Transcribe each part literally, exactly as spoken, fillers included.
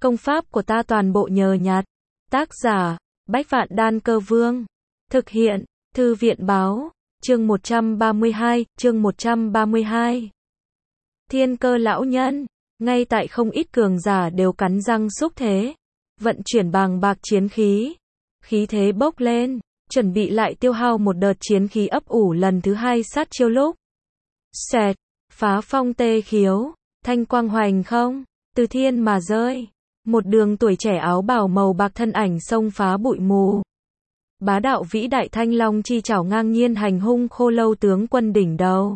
Công pháp của ta toàn bộ nhờ nhặt. Tác giả, Bách Vạn Đan Cơ Vương. Thực hiện, Thư viện Báo. Chương một trăm ba mươi hai, chương một trăm ba mươi hai. Thiên Cơ lão nhân, ngay tại không ít cường giả đều cắn răng xúc thế, vận chuyển bàng bạc chiến khí, khí thế bốc lên, chuẩn bị lại tiêu hao một đợt chiến khí ấp ủ lần thứ hai sát chiêu lúc. Xẹt, phá phong tê khiếu, thanh quang hoành không, từ thiên mà rơi. Một đường tuổi trẻ áo bào màu bạc thân ảnh xông phá bụi mù. Bá đạo vĩ đại thanh long chi chảo ngang nhiên hành hung Khô Lâu tướng quân đỉnh đầu.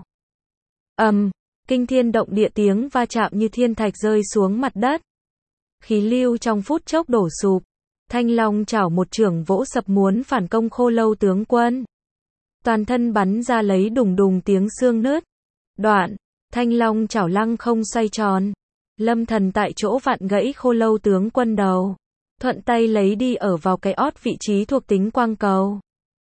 Ầm, um, kinh thiên động địa tiếng va chạm như thiên thạch rơi xuống mặt đất. Khí lưu trong phút chốc đổ sụp. Thanh long chảo một chưởng vỗ sập muốn phản công Khô Lâu tướng quân. Toàn thân bắn ra lấy đùng đùng tiếng xương nứt. Đoạn, thanh long chảo lăng không xoay tròn. Lâm Thần tại chỗ vặn gãy Khô Lâu tướng quân đầu. Thuận tay lấy đi ở vào cái ót vị trí thuộc tính quang cầu.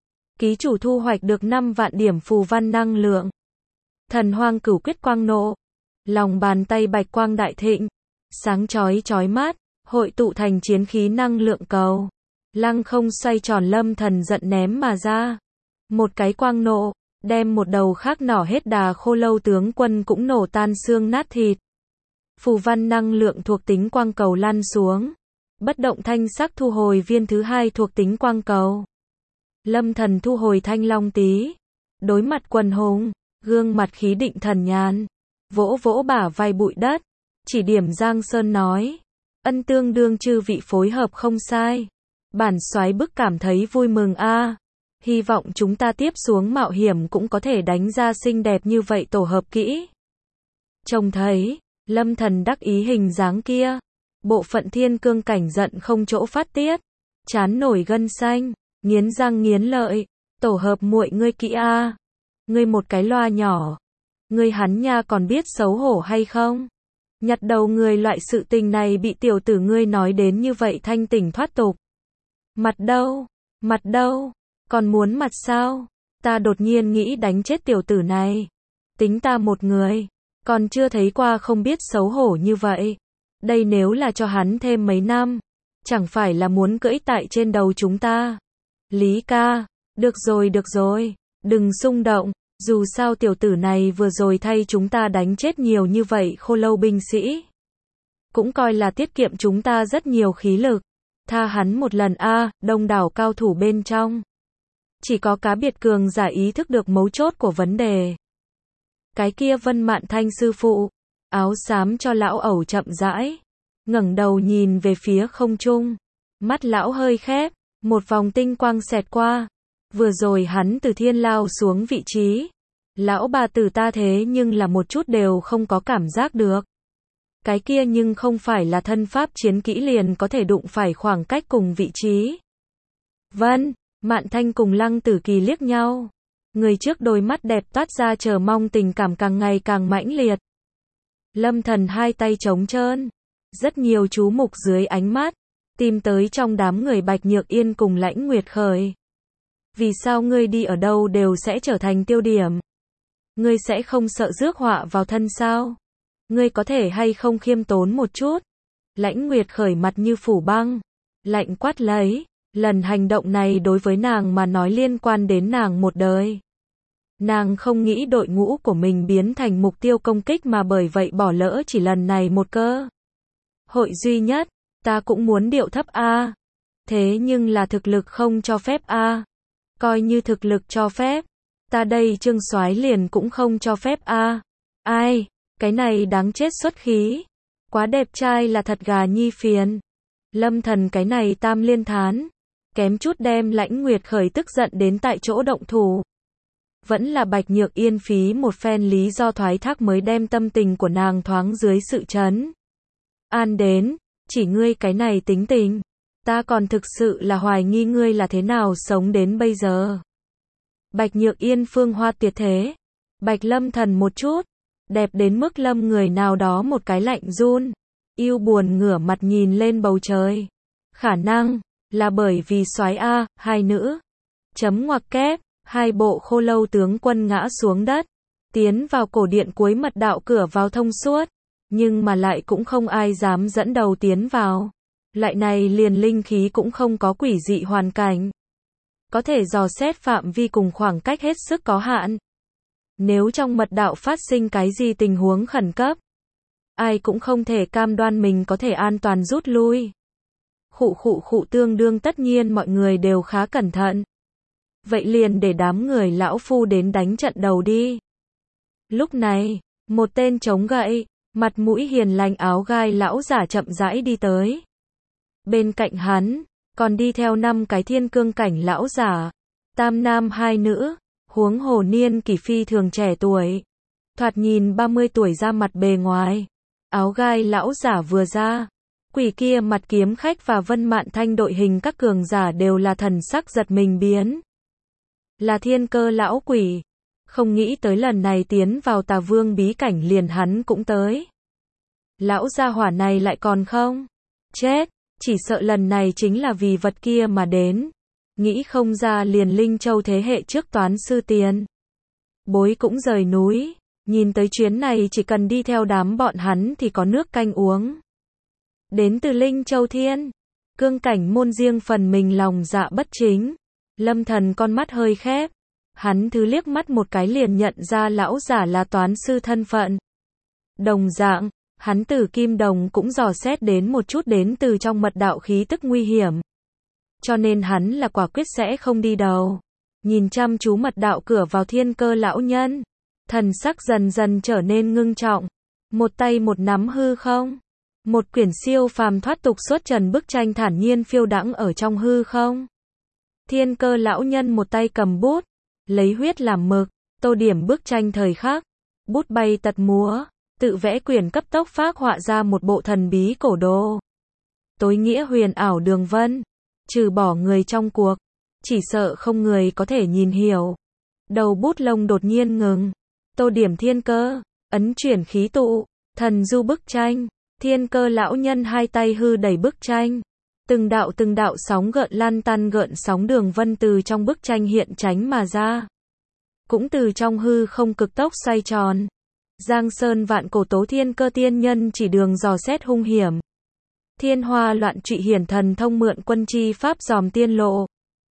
Ký chủ thu hoạch được năm vạn điểm phù văn năng lượng. Thần hoang cửu quyết quang nộ. Lòng bàn tay bạch quang đại thịnh. Sáng chói chói mát, hội tụ thành chiến khí năng lượng cầu. Lăng không xoay tròn Lâm Thần giận ném mà ra. Một cái quang nộ, đem một đầu khác nỏ hết đà Khô Lâu tướng quân cũng nổ tan xương nát thịt. Phù văn năng lượng thuộc tính quang cầu lăn xuống. Bất động thanh sắc thu hồi viên thứ hai thuộc tính quang cầu. Lâm Thần thu hồi thanh long tí. Đối mặt quần hùng, gương mặt khí định thần nhàn. Vỗ vỗ bả vai bụi đất. Chỉ điểm Giang Sơn nói. Ân tương đương chư vị phối hợp không sai. Bản soái bức cảm thấy vui mừng a. Hy vọng chúng ta tiếp xuống mạo hiểm cũng có thể đánh ra xinh đẹp như vậy tổ hợp kỹ. Trông thấy, Lâm Thần đắc ý hình dáng kia. Bộ phận thiên cương cảnh giận không chỗ phát tiết. Chán nổi gân xanh, nghiến răng nghiến lợi. Tổ hợp muội ngươi kỹ a. Ngươi một cái loa nhỏ. Ngươi hắn nha còn biết xấu hổ hay không? Nhặt đầu người loại sự tình này bị tiểu tử ngươi nói đến như vậy thanh tỉnh thoát tục. Mặt đâu? Mặt đâu? Còn muốn mặt sao? Ta đột nhiên nghĩ đánh chết tiểu tử này. Tính ta một người. Còn chưa thấy qua không biết xấu hổ như vậy. Đây nếu là cho hắn thêm mấy năm. Chẳng phải là muốn cưỡi tại trên đầu chúng ta. Lý ca. Được rồi được rồi. Đừng xung động. Dù sao tiểu tử này vừa rồi thay chúng ta đánh chết nhiều như vậy Khô Lâu binh sĩ. Cũng coi là tiết kiệm chúng ta rất nhiều khí lực. Tha hắn một lần a. À, đông đảo cao thủ bên trong. Chỉ có cá biệt cường giả ý thức được mấu chốt của vấn đề. Cái kia Vân Mạn Thanh sư phụ. Áo xám cho lão ẩu chậm rãi. Ngẩng đầu nhìn về phía không trung. Mắt lão hơi khép. Một vòng tinh quang xẹt qua. Vừa rồi hắn từ thiên lao xuống vị trí. Lão bà tử ta thế nhưng là một chút đều không có cảm giác được. Cái kia nhưng không phải là thân pháp chiến kỹ liền có thể đụng phải khoảng cách cùng vị trí. Vân, Mạn Thanh cùng Lăng Tử Kỳ liếc nhau. Người trước đôi mắt đẹp toát ra chờ mong tình cảm càng ngày càng mãnh liệt. Lâm Thần hai tay trống trơn. Rất nhiều chú mục dưới ánh mắt. Tìm tới trong đám người Bạch Nhược Yên cùng Lãnh Nguyệt Khởi. Vì sao ngươi đi ở đâu đều sẽ trở thành tiêu điểm? Ngươi sẽ không sợ rước họa vào thân sao? Ngươi có thể hay không khiêm tốn một chút? Lãnh Nguyệt Khởi mặt như phủ băng. Lạnh quát lấy. Lần hành động này đối với nàng mà nói liên quan đến nàng một đời. Nàng không nghĩ đội ngũ của mình biến thành mục tiêu công kích mà bởi vậy bỏ lỡ chỉ lần này một cơ. Hội duy nhất, ta cũng muốn điệu thấp a. Thế nhưng là thực lực không cho phép a. Coi như thực lực cho phép, ta đây Trương soái liền cũng không cho phép a. Ai, cái này đáng chết xuất khí. Quá đẹp trai là thật gà nhi phiền. Lâm Thần cái này tam liên thán. Kém chút đem Lãnh Nguyệt Khởi tức giận đến tại chỗ động thủ. Vẫn là Bạch Nhược Yên phí một phen lý do thoái thác mới đem tâm tình của nàng thoáng dưới sự chấn an đến. Chỉ ngươi cái này tính tình. Ta còn thực sự là hoài nghi ngươi là thế nào sống đến bây giờ. Bạch Nhược Yên phương hoa tuyệt thế. Bạch Lâm Thần một chút. Đẹp đến mức lâm người nào đó một cái lạnh run. Yêu buồn ngửa mặt nhìn lên bầu trời. Khả năng là bởi vì soái a, hai nữ. Chấm ngoặc kép, hai bộ Khô Lâu tướng quân ngã xuống đất. Tiến vào cổ điện cuối mật đạo cửa vào thông suốt. nhưng mà lại cũng không ai dám dẫn đầu tiến vào. Lại này liền linh khí cũng không có quỷ dị hoàn cảnh. Có thể dò xét phạm vi cùng khoảng cách hết sức có hạn. Nếu trong mật đạo phát sinh cái gì tình huống khẩn cấp, ai cũng không thể cam đoan mình có thể an toàn rút lui. Khụ khụ khụ tương đương tất nhiên mọi người đều khá cẩn thận. Vậy liền để đám người lão phu đến đánh trận đầu đi. Lúc này, một tên chống gậy, mặt mũi hiền lành áo gai lão giả chậm rãi đi tới. Bên cạnh hắn, còn đi theo năm cái thiên cương cảnh lão giả, tam nam hai nữ, huống hồ niên kỷ phi thường trẻ tuổi. Thoạt nhìn ba mươi tuổi ra mặt bề ngoài. Áo gai lão giả vừa ra, quỷ kia mặt kiếm khách và Vân Mạn Thanh đội hình các cường giả đều là thần sắc giật mình biến. Là thiên cơ lão quỷ. Không nghĩ tới lần này tiến vào Tà Vương bí cảnh liền hắn cũng tới. Lão gia hỏa này lại còn không chết, chỉ sợ lần này chính là vì vật kia mà đến. Nghĩ không ra liền Linh Châu thế hệ trước toán sư tiền bối cũng rời núi. Nhìn tới chuyến này chỉ cần đi theo đám bọn hắn thì có nước canh uống. Đến từ Linh Châu Thiên Cương cảnh môn riêng phần mình lòng dạ bất chính. Lâm Thần con mắt hơi khép. Hắn thứ liếc mắt một cái liền nhận ra lão giả là toán sư thân phận. Đồng dạng, hắn từ Kim Đồng cũng dò xét đến một chút đến từ trong mật đạo khí tức nguy hiểm. Cho nên hắn là quả quyết sẽ không đi đầu. Nhìn chăm chú mật đạo cửa vào thiên cơ lão nhân. Thần sắc dần dần trở nên ngưng trọng. Một tay một nắm hư không. Một quyển siêu phàm thoát tục xuất trần bức tranh thản nhiên phiêu đãng ở trong hư không. Thiên cơ lão nhân một tay cầm bút. Lấy huyết làm mực. Tô điểm bức tranh thời khắc. Bút bay tật múa. Tự vẽ quyển cấp tốc phác họa ra một bộ thần bí cổ đồ. Tối nghĩa huyền ảo đường vân. Trừ bỏ người trong cuộc. Chỉ sợ không người có thể nhìn hiểu. Đầu bút lông đột nhiên ngừng. Tô điểm thiên cơ. Ấn chuyển khí tụ. Thần du bức tranh. Thiên cơ lão nhân hai tay hư đẩy bức tranh. Từng đạo từng đạo sóng gợn lan tan gợn sóng đường vân từ trong bức tranh hiện tránh mà ra. Cũng từ trong hư không cực tốc xoay tròn. Giang sơn vạn cổ tố thiên cơ tiên nhân chỉ đường dò xét hung hiểm. Thiên hoa loạn trụy hiển thần thông mượn quân chi pháp dòm tiên lộ.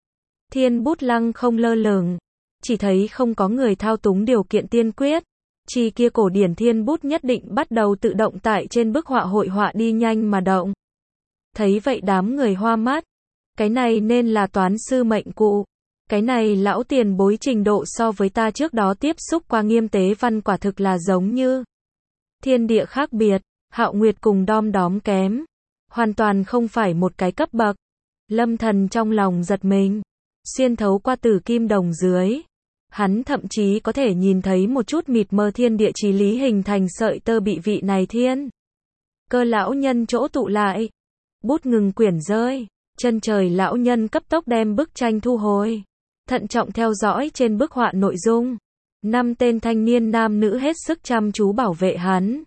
Thiên bút lăng không lơ lửng. Chỉ thấy không có người thao túng điều kiện tiên quyết. Chi kia cổ điển thiên bút nhất định bắt đầu tự động tại trên bức họa hội họa đi nhanh mà động. Thấy vậy đám người hoa mắt. Cái này nên là toán sư mệnh cụ. Cái này lão tiền bối trình độ so với ta trước đó tiếp xúc qua nghiêm tế văn quả thực là giống như thiên địa khác biệt, Hạo Nguyệt cùng Đom Đóm kém. Hoàn toàn không phải một cái cấp bậc. Lâm Thần trong lòng giật mình. Xuyên thấu qua tử kim đồng dưới. Hắn thậm chí có thể nhìn thấy một chút mịt mờ thiên địa chí lý hình thành sợi tơ bị vị này thiên cơ lão nhân chỗ tụ lại. Bút ngừng quyển rơi. Chân trời lão nhân cấp tốc đem bức tranh thu hồi. Thận trọng theo dõi trên bức họa nội dung. Năm tên thanh niên nam nữ hết sức chăm chú bảo vệ hắn.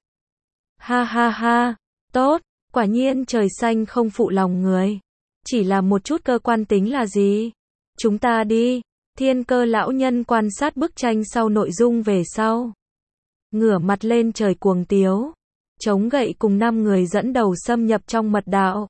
Ha ha ha. Tốt. Quả nhiên trời xanh không phụ lòng người. Chỉ là một chút cơ quan tính là gì? Chúng ta đi. Thiên cơ lão nhân quan sát bức tranh sau nội dung về sau. Ngửa mặt lên trời cuồng tiếu. Chống gậy cùng năm người dẫn đầu xâm nhập trong mật đạo.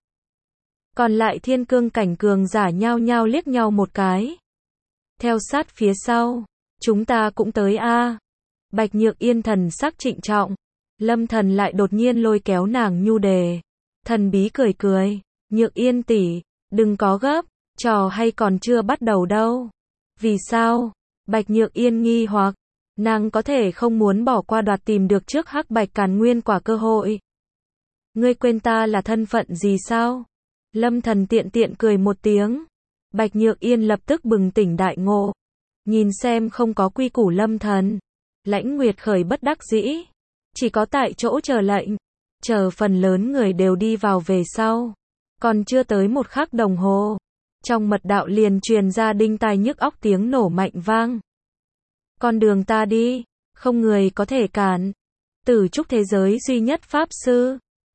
Còn lại thiên cương cảnh cường giả nhao nhao liếc nhau một cái. Theo sát phía sau. Chúng ta cũng tới a. Bạch Nhược Yên thần sắc trịnh trọng. Lâm Thần lại đột nhiên lôi kéo nàng nhu đề. Thần bí cười cười. Nhược Yên tỷ, đừng có gấp. Trò hay còn chưa bắt đầu đâu. Vì sao? Bạch Nhược Yên nghi hoặc. Nàng có thể không muốn bỏ qua đoạt tìm được trước hắc bạch càn nguyên quả cơ hội. Ngươi quên ta là thân phận gì sao? Lâm Thần tiện tiện cười một tiếng. Bạch Nhược Yên lập tức bừng tỉnh đại ngộ. Nhìn xem không có quy củ Lâm Thần. Lãnh Nguyệt khởi bất đắc dĩ. Chỉ có tại chỗ chờ lệnh. Chờ phần lớn người đều đi vào về sau. Còn chưa tới một khắc đồng hồ. Trong mật đạo liền truyền ra đinh tai nhức óc tiếng nổ mạnh vang. Con đường ta đi. Không người có thể cản. Tử trúc thế giới duy nhất pháp sư.